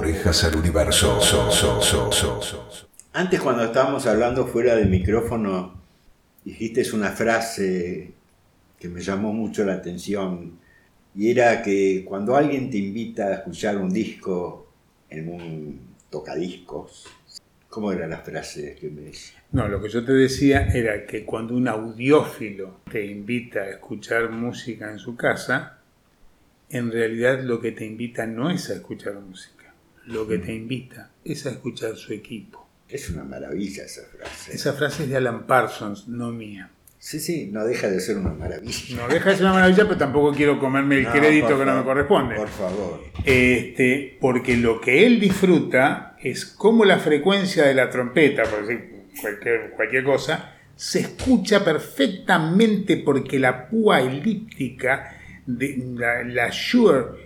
orejas al universo. Antes, cuando estábamos hablando fuera del micrófono, dijiste una frase que me llamó mucho la atención, y era que cuando alguien te invita a escuchar un disco en un tocadiscos, ¿cómo era la frase que me decía? No, lo que yo te decía era que cuando un audiófilo te invita a escuchar música en su casa, en realidad lo que te invita no es a escuchar música, lo que te invita es a escuchar su equipo. Es una maravilla esa frase. Esa frase es de Alan Parsons, no mía. Sí, no deja de ser una maravilla. No deja de ser una maravilla, pero tampoco quiero comerme el crédito que no me corresponde. Por favor. Porque lo que él disfruta es cómo la frecuencia de la trompeta, por decir cualquier cosa, se escucha perfectamente porque la púa elíptica de la Shure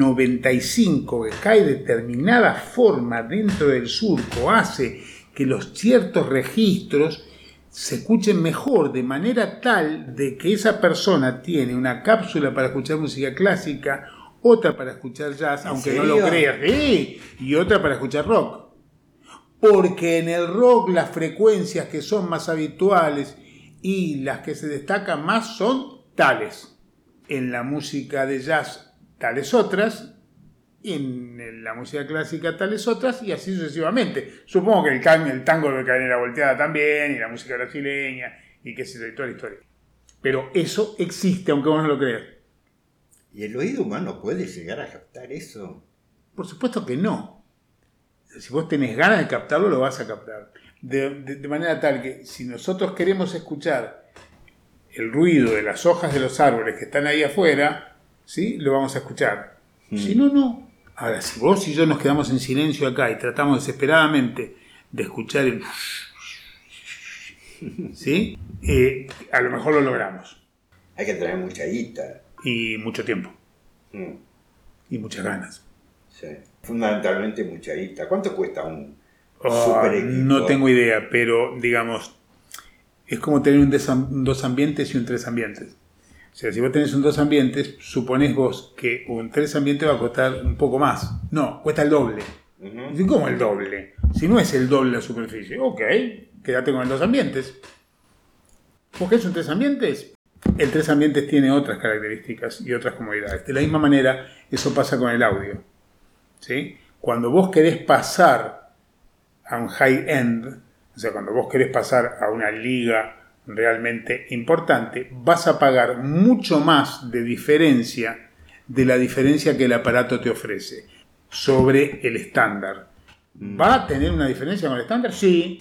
95 que cae de determinada forma dentro del surco hace que los ciertos registros se escuchen mejor, de manera tal de que esa persona tiene una cápsula para escuchar música clásica, otra para escuchar jazz, aunque no lo creas, y otra para escuchar rock. Porque en el rock las frecuencias que son más habituales y las que se destacan más son tales. En la música de jazz, tales otras. Y en la música clásica, tales otras. Y así sucesivamente. Supongo que el tango debe caer en la volteada también. Y la música brasileña. Y qué sé yo, y toda la historia. Pero eso existe, aunque vos no lo creas. ¿Y el oído humano puede llegar a captar eso? Por supuesto que no. Si vos tenés ganas de captarlo, lo vas a captar. De manera tal que si nosotros queremos escuchar el ruido de las hojas de los árboles que están ahí afuera, ¿sí? Lo vamos a escuchar. Si no, no. Ahora, si vos y yo nos quedamos en silencio acá y tratamos desesperadamente de escuchar el... ¿sí? A lo mejor lo logramos. Hay que tener mucha guita. Y mucho tiempo. Y muchas ganas. Sí. Fundamentalmente mucha guita. ¿Cuánto cuesta un super equipo? No tengo idea, pero digamos, es como tener un dos ambientes y un tres ambientes. O sea, si vos tenés un dos ambientes, suponés vos que un tres ambientes va a costar un poco más. No, cuesta el doble. ¿Cómo el doble? Si no es el doble la superficie. Ok, quédate con el dos ambientes. ¿Vos querés un tres ambientes? El tres ambientes tiene otras características y otras comodidades. De la misma manera, eso pasa con el audio. ¿Sí? Cuando vos querés pasar a un high-end, o sea, cuando vos querés pasar a una liga realmente importante, vas a pagar mucho más de diferencia de la diferencia que el aparato te ofrece sobre el estándar. ¿Va a tener una diferencia con el estándar? Sí.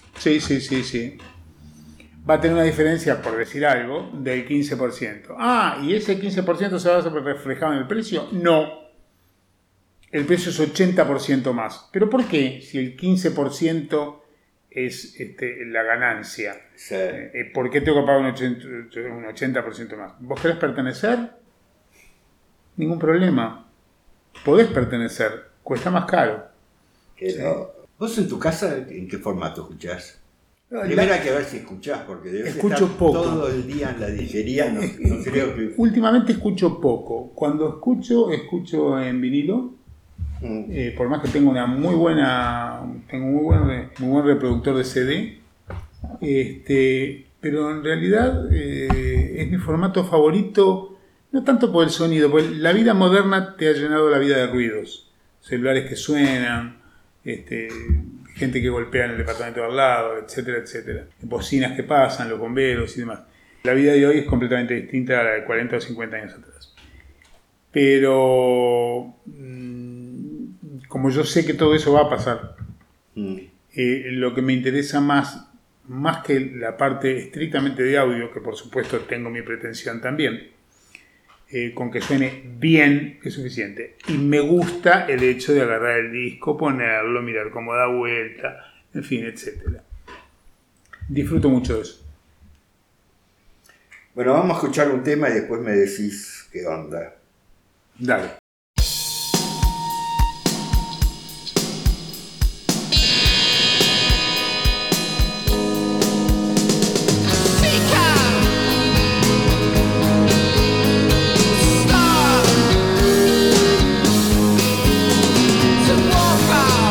Va a tener una diferencia, por decir algo, del 15%. ¿Y ese 15% se va a reflejar en el precio? No. El precio es 80% más. ¿Pero por qué? Si el 15% es la ganancia. Sí. ¿Por qué tengo que pagar un 80% más? ¿Vos querés pertenecer? Ningún problema. Podés pertenecer. Cuesta más caro. ¿Sí? ¿Vos en tu casa en qué formato escuchás? Primero hay que ver si escuchás, porque debes estar poco. Todo el día en la disquería. No creo que... Últimamente escucho poco. Cuando escucho en vinilo. Por más que tengo muy buen reproductor de CD, pero en realidad es mi formato favorito, no tanto por el sonido, porque la vida moderna te ha llenado la vida de ruidos, celulares que suenan, gente que golpea en el departamento de al lado, etcétera, etcétera, bocinas que pasan, los bomberos y demás. La vida de hoy es completamente distinta a la de 40 o 50 años atrás. Pero como yo sé que todo eso va a pasar, lo que me interesa más que la parte estrictamente de audio, que por supuesto tengo mi pretensión también, con que suene bien es suficiente. Y me gusta el hecho de agarrar el disco, ponerlo, mirar cómo da vuelta, en fin, etc. Disfruto mucho de eso. Bueno, vamos a escuchar un tema y después me decís qué onda. Dale. Stop to walk out.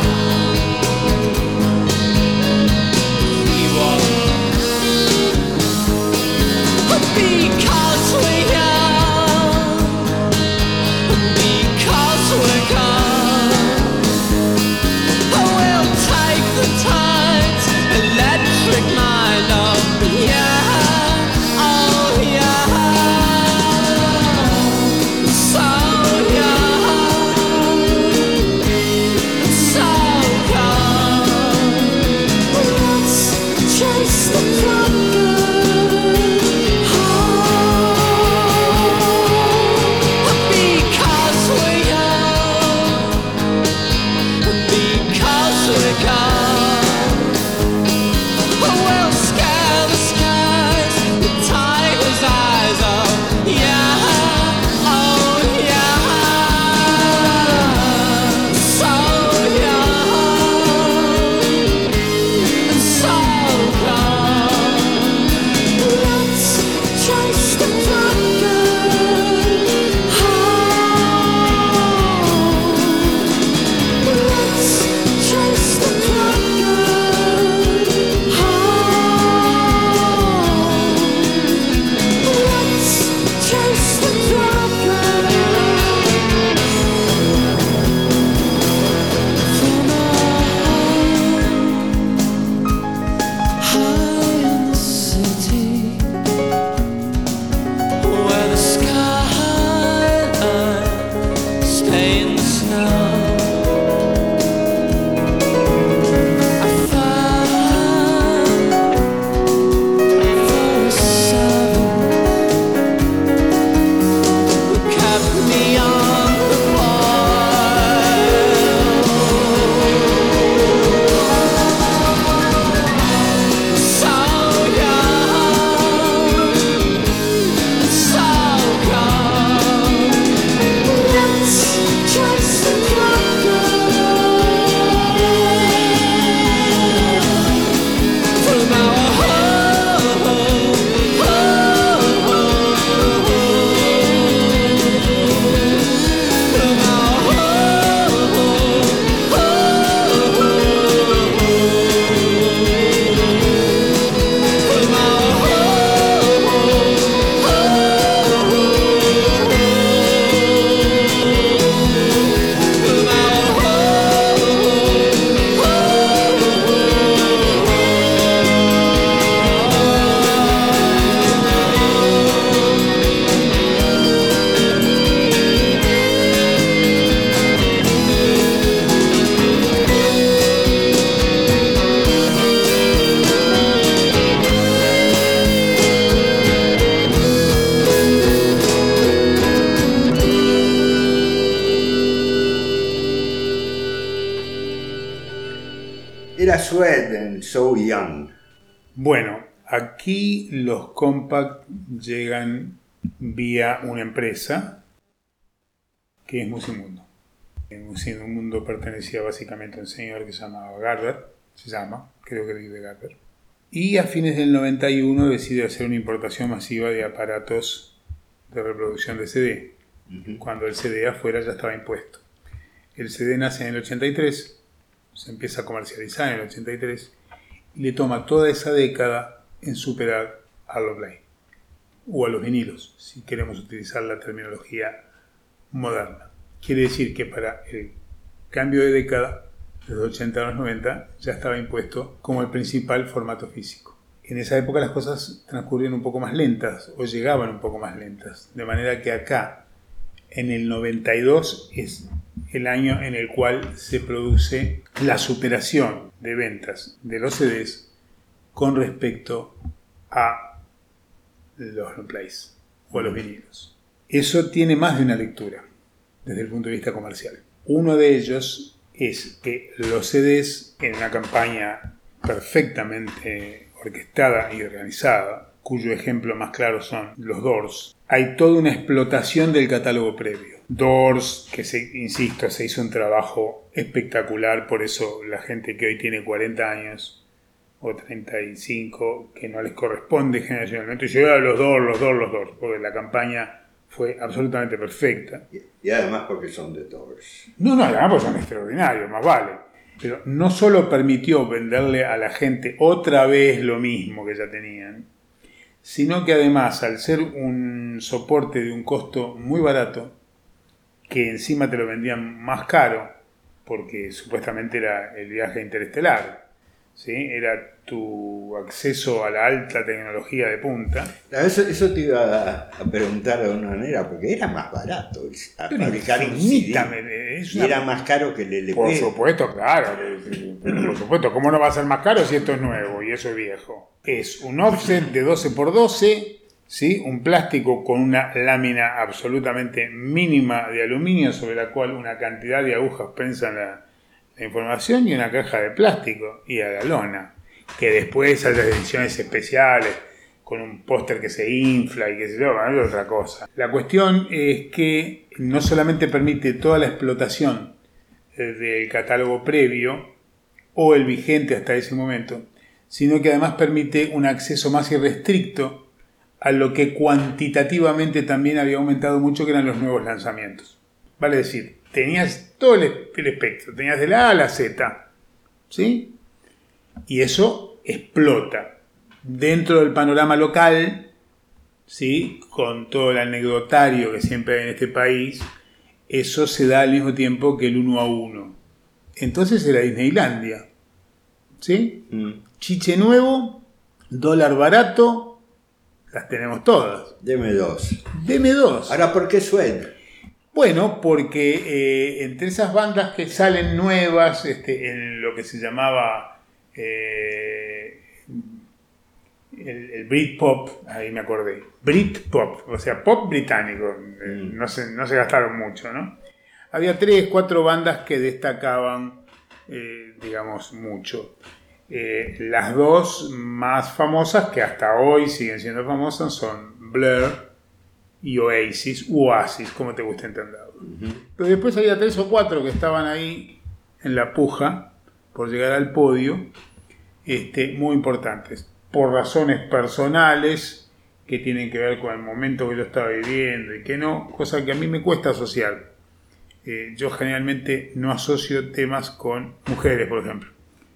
Era Suede and So Young. Bueno, aquí los Compact llegan vía una empresa que es Musimundo. Musimundo pertenecía básicamente a un señor que se llamaba Garber, creo que vive Garber. Y a fines del 91 decide hacer una importación masiva de aparatos de reproducción de CD. Cuando el CD afuera ya estaba impuesto. El CD nace en el 83, se empieza a comercializar en el 83 y le toma toda esa década en superar a los Play o a los vinilos, si queremos utilizar la terminología moderna. Quiere decir que para el cambio de década, desde los 80 a los 90, ya estaba impuesto como el principal formato físico. En esa época las cosas transcurrían un poco más lentas o llegaban un poco más lentas, de manera que acá, en el 92, es el año en el cual se produce la superación de ventas de los CDs con respecto a los long plays o a los vinilos. Eso tiene más de una lectura desde el punto de vista comercial. Uno de ellos es que los CDs, en una campaña perfectamente orquestada y organizada, cuyo ejemplo más claro son los Doors, hay toda una explotación del catálogo previo. Doors, que insisto, se hizo un trabajo espectacular, por eso la gente que hoy tiene 40 años o 35, que no les corresponde generacionalmente, dice, los Doors, porque la campaña fue absolutamente perfecta. Y además porque son de Doors. No, además porque son extraordinarios, más vale. Pero no solo permitió venderle a la gente otra vez lo mismo que ya tenían, sino que además, al ser un soporte de un costo muy barato, que encima te lo vendían más caro, porque supuestamente era el viaje interestelar, ¿sí? Era tu acceso a la alta tecnología de punta. Eso te iba a preguntar de una manera, porque era más barato fabricar un CD. Y era más caro que el LP. Por supuesto, claro. Por supuesto, ¿cómo no va a ser más caro si esto es nuevo y eso es viejo? Es un offset de 12x12, ¿sí? Un plástico con una lámina absolutamente mínima de aluminio sobre la cual una cantidad de agujas prensan la información y una caja de plástico y a la lona. Que después hay las ediciones especiales con un póster que se infla y qué sé yo, es otra cosa. La cuestión es que no solamente permite toda la explotación del catálogo previo o el vigente hasta ese momento, sino que además permite un acceso más irrestricto a lo que cuantitativamente también había aumentado mucho, que eran los nuevos lanzamientos. Vale decir, tenías todo el espectro, tenías de la A a la Z, ¿sí? Y eso explota dentro del panorama local, ¿sí? Con todo el anecdotario que siempre hay en este país. Eso se da al mismo tiempo que el 1 a 1. Entonces era Disneylandia, ¿sí? Chiche nuevo, dólar barato, las tenemos todas. Deme dos. Ahora, ¿por qué Suede? Bueno, porque entre esas bandas que salen nuevas, en lo que se llamaba el Britpop, ahí me acordé, Britpop, o sea, pop británico, no se gastaron mucho, ¿no? Había 3, 4 bandas que destacaban, digamos, mucho. Las dos más famosas, que hasta hoy siguen siendo famosas, son Blur y Oasis, como te gusta entenderlo. Pero después había 3 o 4 que estaban ahí en la puja por llegar al podio, muy importantes, por razones personales que tienen que ver con el momento que yo estaba viviendo y que no, cosa que a mí me cuesta asociar. Yo generalmente no asocio temas con mujeres, por ejemplo.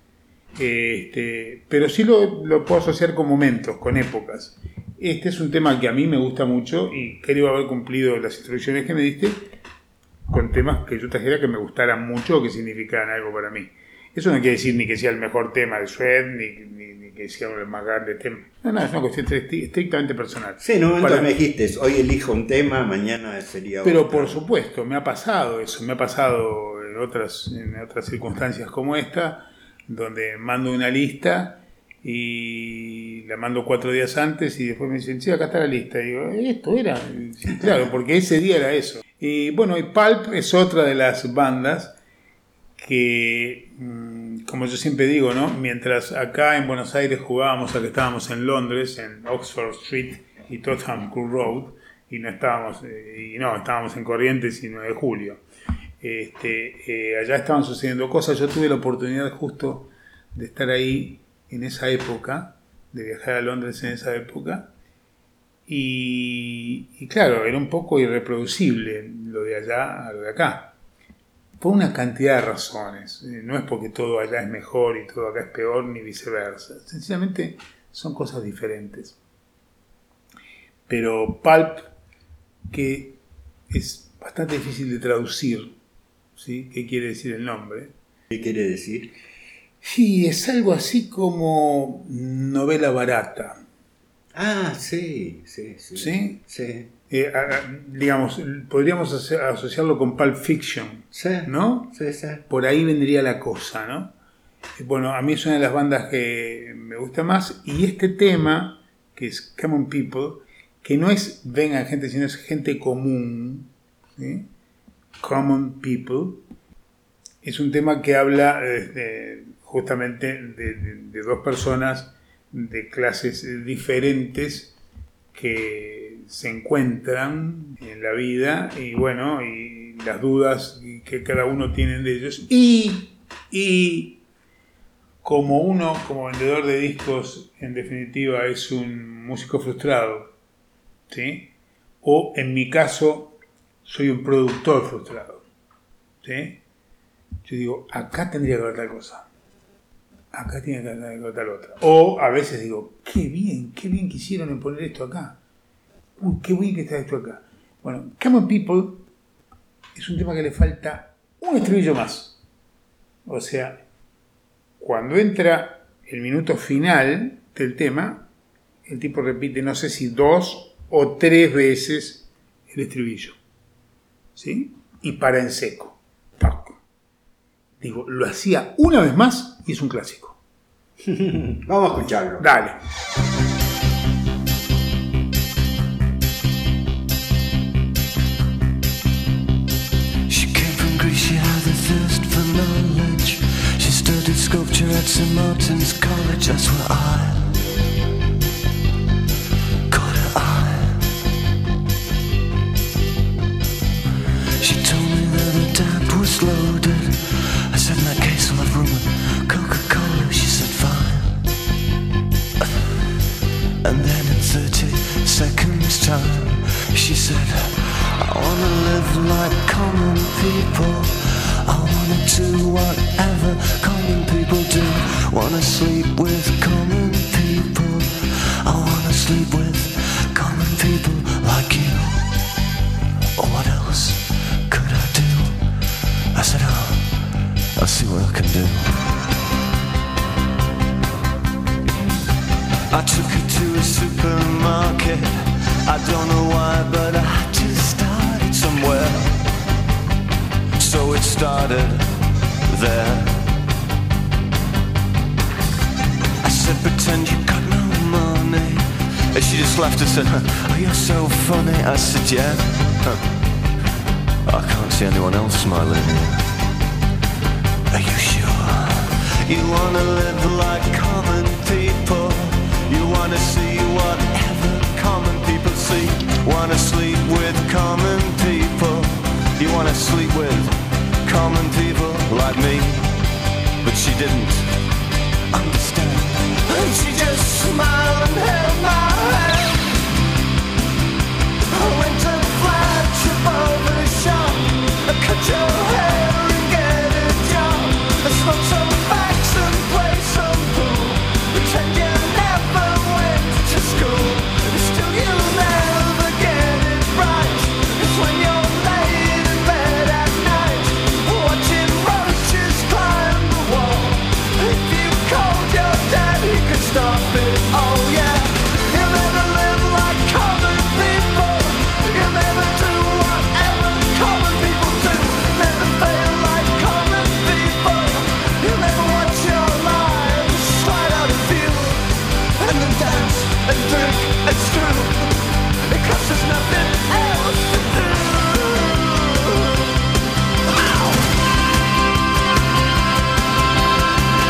Pero sí lo puedo asociar con momentos, con épocas. Este es un tema que a mí me gusta mucho y creo haber cumplido las instrucciones que me diste con temas que yo trajera que me gustaran mucho o que significaran algo para mí. Eso no quiere decir ni que sea el mejor tema de Suede, ni que sea el más grande tema. No, es una cuestión estrictamente personal. Sí, en un momento me dijiste, hoy elijo un tema, mañana sería otro. Pero por supuesto, me ha pasado eso. Me ha pasado en otras circunstancias como esta, donde mando una lista y la mando 4 días antes y después me dicen, sí, acá está la lista. Y digo, ¿esto era? Sí, claro, porque ese día era eso. Y bueno, y Pulp es otra de las bandas que como yo siempre digo, ¿no? Mientras acá en Buenos Aires jugábamos a que estábamos en Londres, en Oxford Street y Tottenham Court Road, y no estábamos en Corrientes y 9 de Julio. Allá estaban sucediendo cosas. Yo tuve la oportunidad justo de estar ahí en esa época, de viajar a Londres en esa época, y claro, era un poco irreproducible lo de allá a lo de acá. Por una cantidad de razones. No es porque todo allá es mejor y todo acá es peor, ni viceversa. Sencillamente son cosas diferentes. Pero pulp, que es bastante difícil de traducir, ¿sí? ¿Qué quiere decir el nombre? ¿Qué quiere decir? Sí, es algo así como novela barata. Ah, sí. ¿Sí? Sí. Digamos, podríamos asociarlo con Pulp Fiction, Sí, ¿no? Sí. Por ahí vendría la cosa, ¿no? Bueno, a mí es una de las bandas que me gusta más, y este tema, que es Common People, que no es vengan gente, sino es gente común, ¿sí? Common People, es un tema que habla justamente de dos personas de clases diferentes que se encuentran en la vida y bueno, y las dudas que cada uno tiene de ellos, y como uno, como vendedor de discos, en definitiva es un músico frustrado, ¿sí? O en mi caso soy un productor frustrado, ¿sí? Yo digo, acá tendría que haber tal cosa, acá tiene que haber tal otra. O a veces digo, qué bien quisieron en poner esto acá. Uy, qué bien que está esto acá. Bueno, Common People es un tema que le falta un estribillo más. O sea, cuando entra el minuto final del tema, el tipo repite, no sé si 2 o 3 veces el estribillo. ¿Sí? Y para en seco. ¡Pac! Digo, lo hacía una vez más y es un clásico. Vamos a escucharlo. Dale. She had a thirst for knowledge. She studied sculpture at St. Martin's College. That's where I caught her eye. She told me that her dad was loaded. I said, in that case I'll have rum and Coca-Cola. She said, fine. And then in 30 seconds time she said, I wanna live like common people. I wanna do whatever common people do. Wanna sleep with common people. I wanna sleep with common people like you. What else could I do? I said, I'll see what I can do. I took her to a supermarket. I don't know why, but I had to start it somewhere. So it started there. I said, pretend you got no money. And she just laughed and said, oh, you're so funny. I said, yeah. I can't see anyone else smiling here. Are you sure? You wanna live like common people. You wanna see whatever common people see. Wanna sleep with common people. You wanna sleep with common people like me. But she didn't understand. And she just smiled and held my hand. I went to the flagship barber shop. I cut your hair and get a job. I smoke some facts and play some pool. Pretend you never went to school. Still you'll never get it right. It's when you're laid in bed at night, watching roaches climb the wall. If you called your dad, he could stop it. Oh yeah. You'll never live like common people. You'll never do whatever common people do. Never fail like common people. You'll never watch your lives slide out of view. And then dance and drink and screw. Because there's nothing else to do. Ow!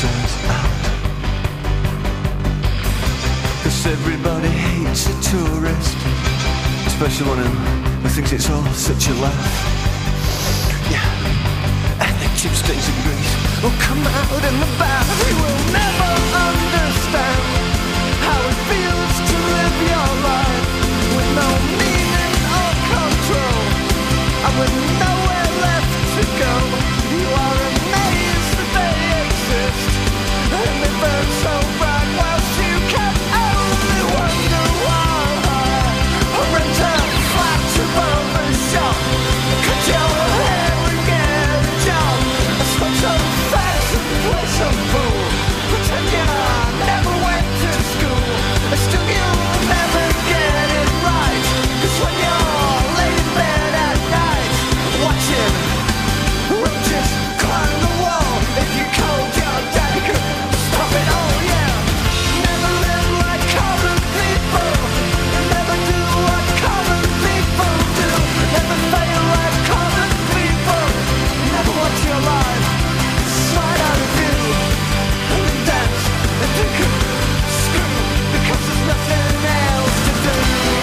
says out. 'Cause everybody hates a tourist, especially one who thinks it's all such a laugh. Yeah, and the cheap stays in Greece will come out in the bath. You will never understand how it feels to live your life with no meaning or control, and with nowhere left to go. You are amazed that they exist, and they burn so bright whilst you can only wonder why. Or rent a flat above the shop, cut your hair and get a job, smoke some fags and play some pool, pretend you never went to school, still you'll never get it right. 'Cause when you're laying in bed at night, watching roaches climb the wall, if you called your daddy could stop it all, yeah. Never live like common people, never do what common people do, never fail like common people, never watch your life slide out of view, and then dance and drink and screw, because there's nothing else to do.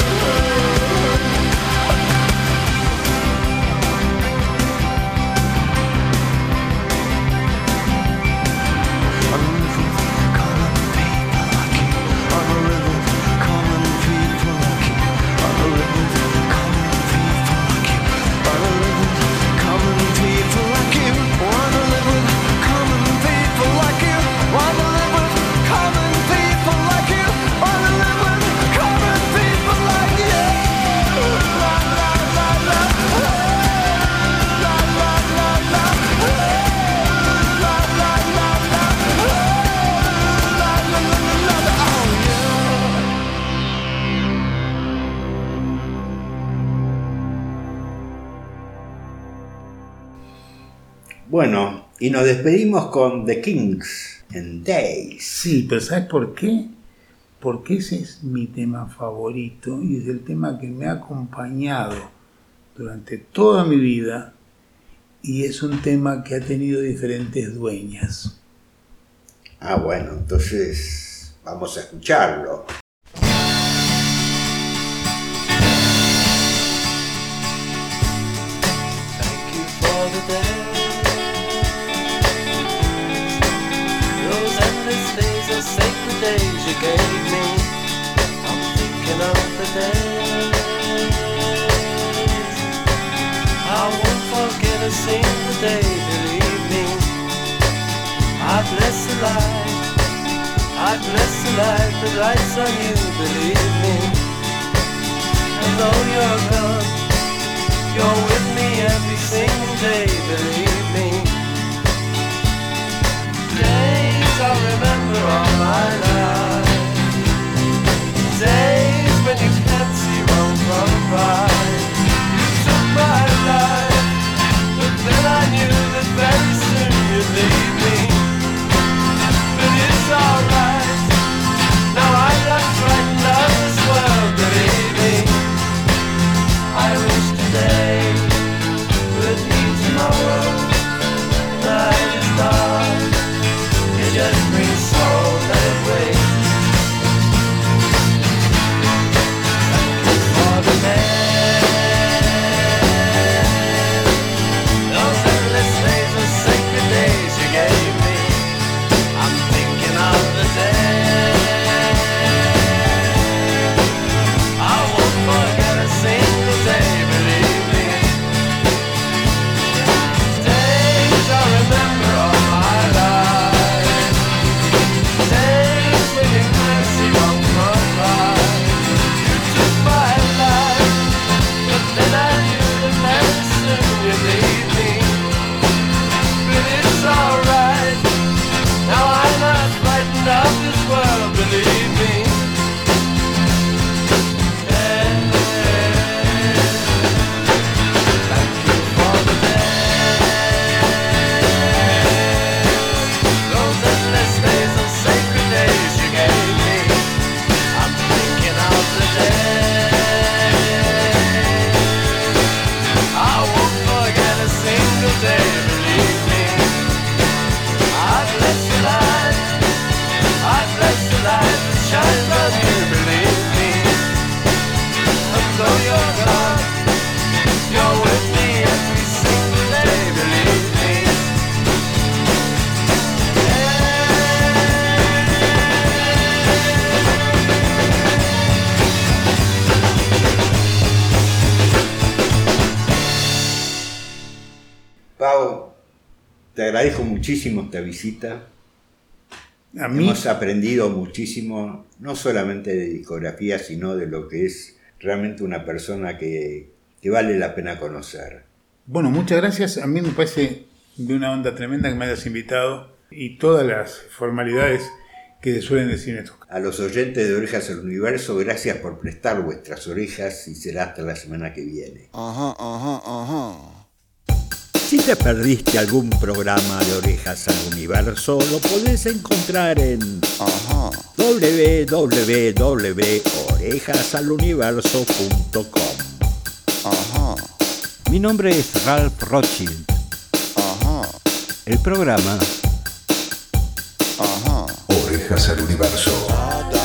Bueno, y nos despedimos con The Kings en Days. Sí, pero ¿sabes por qué? Porque ese es mi tema favorito y es el tema que me ha acompañado durante toda mi vida y es un tema que ha tenido diferentes dueñas. Ah, bueno, entonces vamos a escucharlo. Thank you for the day. Those endless days of sacred days you gave me. I'm thinking of the days. I won't forget a single day, believe me. I bless the light. I bless the light that lights on you, believe me. And though you're gone, you're with me every single day, believe me. Days I'll remember all my life. Days when you can't see wrong from right. You took my life, but then I knew that very soon you'd leave me. But it's alright, now I'm not frightened of this world, believe me. I wish today would be tomorrow. Night is dark, it just brings soul that way. Te agradezco muchísimo esta visita. A mí, Hemos aprendido muchísimo, no solamente de discografía, sino de lo que es realmente una persona que vale la pena conocer. bueno, muchas gracias. A mí me parece de una onda tremenda que me hayas invitado y todas las formalidades que se suelen decir en estos casos. A los oyentes de Orejas al Universo, gracias por prestar vuestras orejas y será hasta la semana que viene. Si te perdiste algún programa de Orejas al Universo, lo podés encontrar en www.orejasaluniverso.com. Mi nombre es Ralph Rothschild. El programa Orejas al Universo.